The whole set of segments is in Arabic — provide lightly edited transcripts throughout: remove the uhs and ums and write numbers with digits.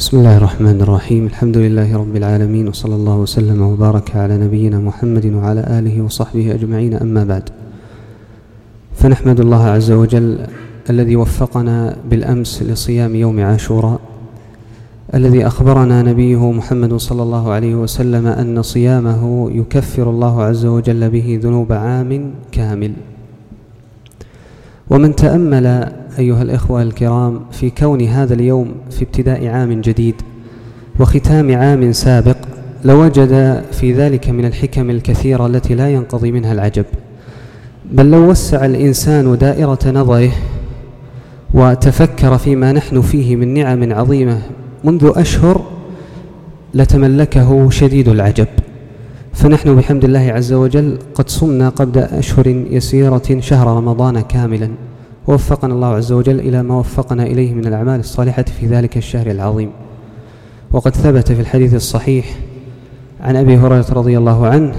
بسم الله الرحمن الرحيم. الحمد لله رب العالمين، وصلى الله وسلم وبارك على نبينا محمد وعلى آله وصحبه أجمعين. أما بعد، فنحمد الله عز وجل الذي وفقنا بالأمس لصيام يوم عاشوراء، الذي أخبرنا نبيه محمد صلى الله عليه وسلم أن صيامه يكفر الله عز وجل به ذنوب عام كامل. ومن تأمل أيها الإخوة الكرام في كون هذا اليوم في ابتداء عام جديد وختام عام سابق لوجد في ذلك من الحكم الكثيرة التي لا ينقضي منها العجب. بل لو وسع الإنسان دائرة نظره وتفكر فيما نحن فيه من نعم عظيمة منذ أشهر لتملكه شديد العجب. فنحن بحمد الله عز وجل قد صمنا قبل أشهر يسيرة شهر رمضان كاملا، ووفقنا الله عز وجل إلى ما وفقنا إليه من الأعمال الصالحة في ذلك الشهر العظيم. وقد ثبت في الحديث الصحيح عن أبي هريرة رضي الله عنه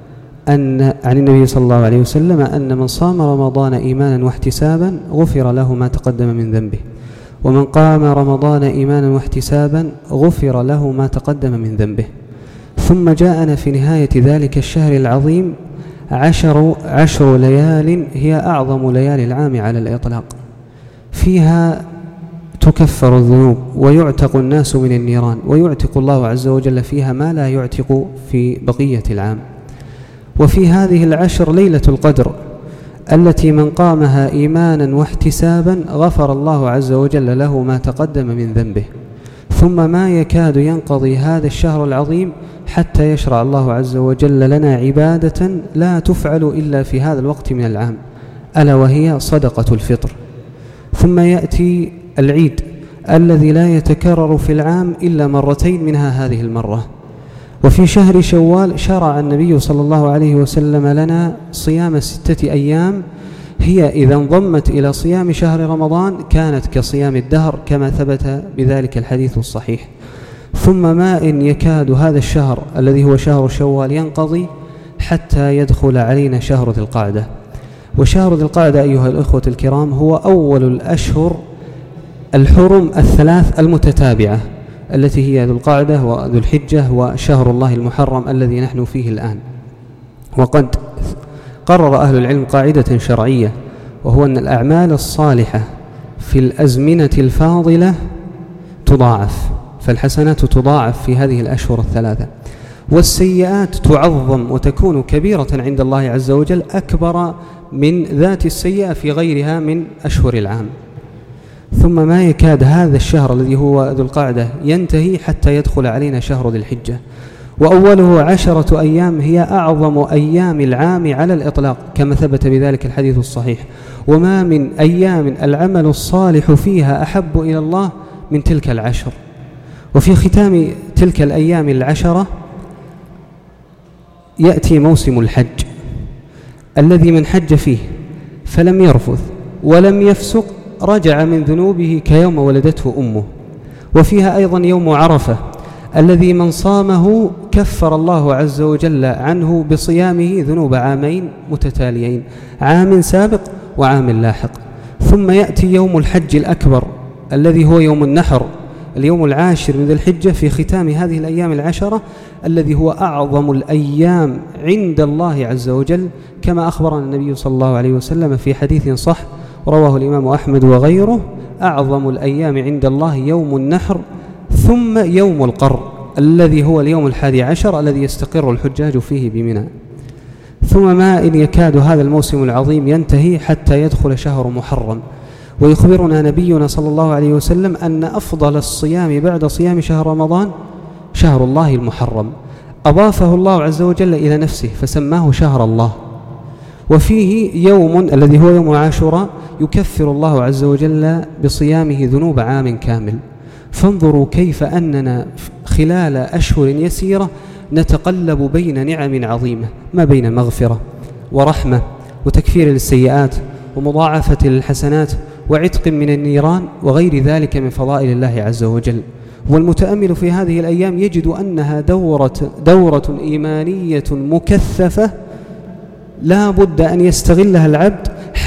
عن النبي صلى الله عليه وسلم أن من صام رمضان إيمانا واحتسابا غفر له ما تقدم من ذنبه، ومن قام رمضان إيمانا واحتسابا غفر له ما تقدم من ذنبه. ثم جاءنا في نهاية ذلك الشهر العظيم عشر ليال هي أعظم ليالي العام على الإطلاق، فيها تكفر الذنوب ويعتق الناس من النيران، ويعتق الله عز وجل فيها ما لا يعتق في بقية العام. وفي هذه العشر ليلة القدر التي من قامها إيمانا واحتسابا غفر الله عز وجل له ما تقدم من ذنبه. ثم ما يكاد ينقضي هذا الشهر العظيم حتى يشرع الله عز وجل لنا عبادة لا تفعل إلا في هذا الوقت من العام، ألا وهي صدقة الفطر. ثم يأتي العيد الذي لا يتكرر في العام إلا مرتين، منها هذه المرة. وفي شهر شوال شرع النبي صلى الله عليه وسلم لنا صيام 6 أيام، هي إذا انضمت إلى صيام شهر رمضان كانت كصيام الدهر، كما ثبت بذلك الحديث الصحيح. ثم ما إن يكاد هذا الشهر الذي هو شهر شوال ينقضي حتى يدخل علينا شهر ذي القعدة. وشهر ذي القعدة أيها الأخوة الكرام هو أول الأشهر الحرم الثلاث المتتابعة، التي هي ذو القعدة وذو الحجة وشهر الله المحرم الذي نحن فيه الآن. وقد قرر أهل العلم قاعدة شرعية، وهو أن الأعمال الصالحة في الأزمنة الفاضلة تضاعف، فالحسنات تضاعف في هذه الأشهر الثلاثة، والسيئات تعظم وتكون كبيرة عند الله عز وجل أكبر من ذات السيئة في غيرها من أشهر العام. ثم ما يكاد هذا الشهر الذي هو ذو القعدة ينتهي حتى يدخل علينا شهر ذي الحجة، وأوله 10 أيام هي أعظم أيام العام على الإطلاق، كما ثبت بذلك الحديث الصحيح. وما من أيام العمل الصالح فيها أحب إلى الله من تلك العشر. وفي ختام تلك الأيام 10 يأتي موسم الحج، الذي من حج فيه فلم يرفث ولم يفسق رجع من ذنوبه كيوم ولدته أمه. وفيها أيضا يوم عرفة الذي من صامه كفر الله عز وجل عنه بصيامه ذنوب عامين متتاليين، عام سابق وعام لاحق. ثم يأتي يوم الحج الأكبر الذي هو يوم النحر، اليوم 10 من ذي الحجة، في ختام هذه الأيام 10 الذي هو أعظم الأيام عند الله عز وجل، كما أخبرنا النبي صلى الله عليه وسلم في حديث صح رواه الإمام أحمد وغيره: أعظم الأيام عند الله يوم النحر، ثم يوم القر الذي هو اليوم 11 الذي يستقر الحجاج فيه بمنى. ثم ما إن يكاد هذا الموسم العظيم ينتهي حتى يدخل شهر محرم. ويخبرنا نبينا صلى الله عليه وسلم أن أفضل الصيام بعد صيام شهر رمضان شهر الله المحرم، أضافه الله عز وجل إلى نفسه فسماه شهر الله. وفيه يوم الذي هو يوم عاشوراء يكفر الله عز وجل بصيامه ذنوب عام كامل. فانظروا كيف أننا خلال أشهر يسيرة نتقلب بين نعم عظيمة، ما بين مغفرة ورحمة وتكفير للسيئات ومضاعفة للحسنات وعتق من النيران وغير ذلك من فضائل الله عز وجل. والمتأمل في هذه الأيام يجد أنها دورة إيمانية مكثفة لا بد أن يستغلها العبد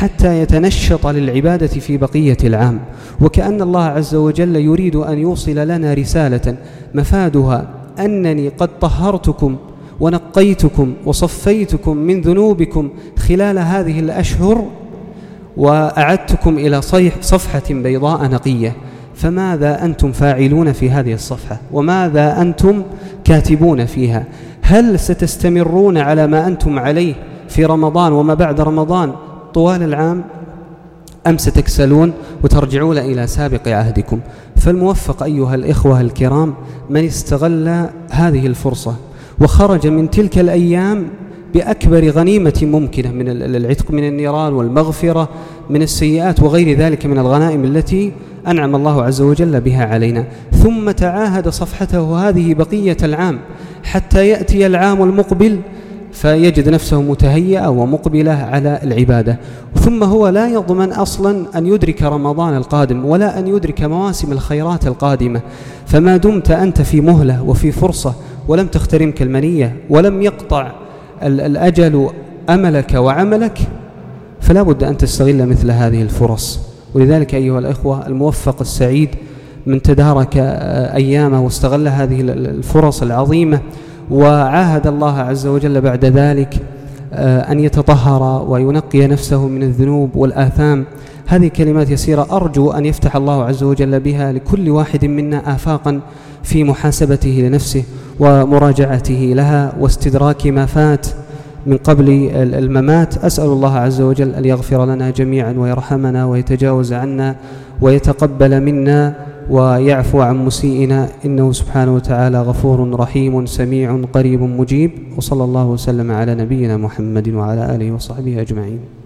حتى يتنشط للعبادة في بقية العام. وكأن الله عز وجل يريد أن يوصل لنا رسالة مفادها أنني قد طهرتكم ونقيتكم وصفيتكم من ذنوبكم خلال هذه الأشهر وأعدتكم إلى صفحة بيضاء نقية، فماذا أنتم فاعلون في هذه الصفحة؟ وماذا أنتم كاتبون فيها؟ هل ستستمرون على ما أنتم عليه في رمضان وما بعد رمضان طوال العام، أم ستكسلون وترجعون إلى سابق عهدكم؟ فالموفق أيها الإخوة الكرام من استغل هذه الفرصة وخرج من تلك الأيام بأكبر غنيمة ممكنة من العتق من النيران والمغفرة من السيئات وغير ذلك من الغنائم التي أنعم الله عز وجل بها علينا، ثم تعاهد صفحته هذه بقية العام حتى يأتي العام المقبل فيجد نفسه متهيئة ومقبلة على العبادة. ثم هو لا يضمن أصلا أن يدرك رمضان القادم ولا أن يدرك مواسم الخيرات القادمة. فما دمت أنت في مهلة وفي فرصة ولم تخترمك المنية ولم يقطع الأجل أملك وعملك، فلا بد أن تستغل مثل هذه الفرص. ولذلك أيها الإخوة الموفق السعيد من تدارك أيامه واستغل هذه الفرص العظيمة وعاهد الله عز وجل بعد ذلك أن يتطهر وينقي نفسه من الذنوب والآثام. هذه كلمات يسيرة أرجو أن يفتح الله عز وجل بها لكل واحد منا آفاقا في محاسبته لنفسه ومراجعته لها واستدراك ما فات من قبل الممات. أسأل الله عز وجل أن يغفر لنا جميعا ويرحمنا ويتجاوز عنا ويتقبل منا ويعفو عن مسيئنا، إنه سبحانه وتعالى غفور رحيم سميع قريب مجيب. وصلى الله وسلم على نبينا محمد وعلى آله وصحبه أجمعين.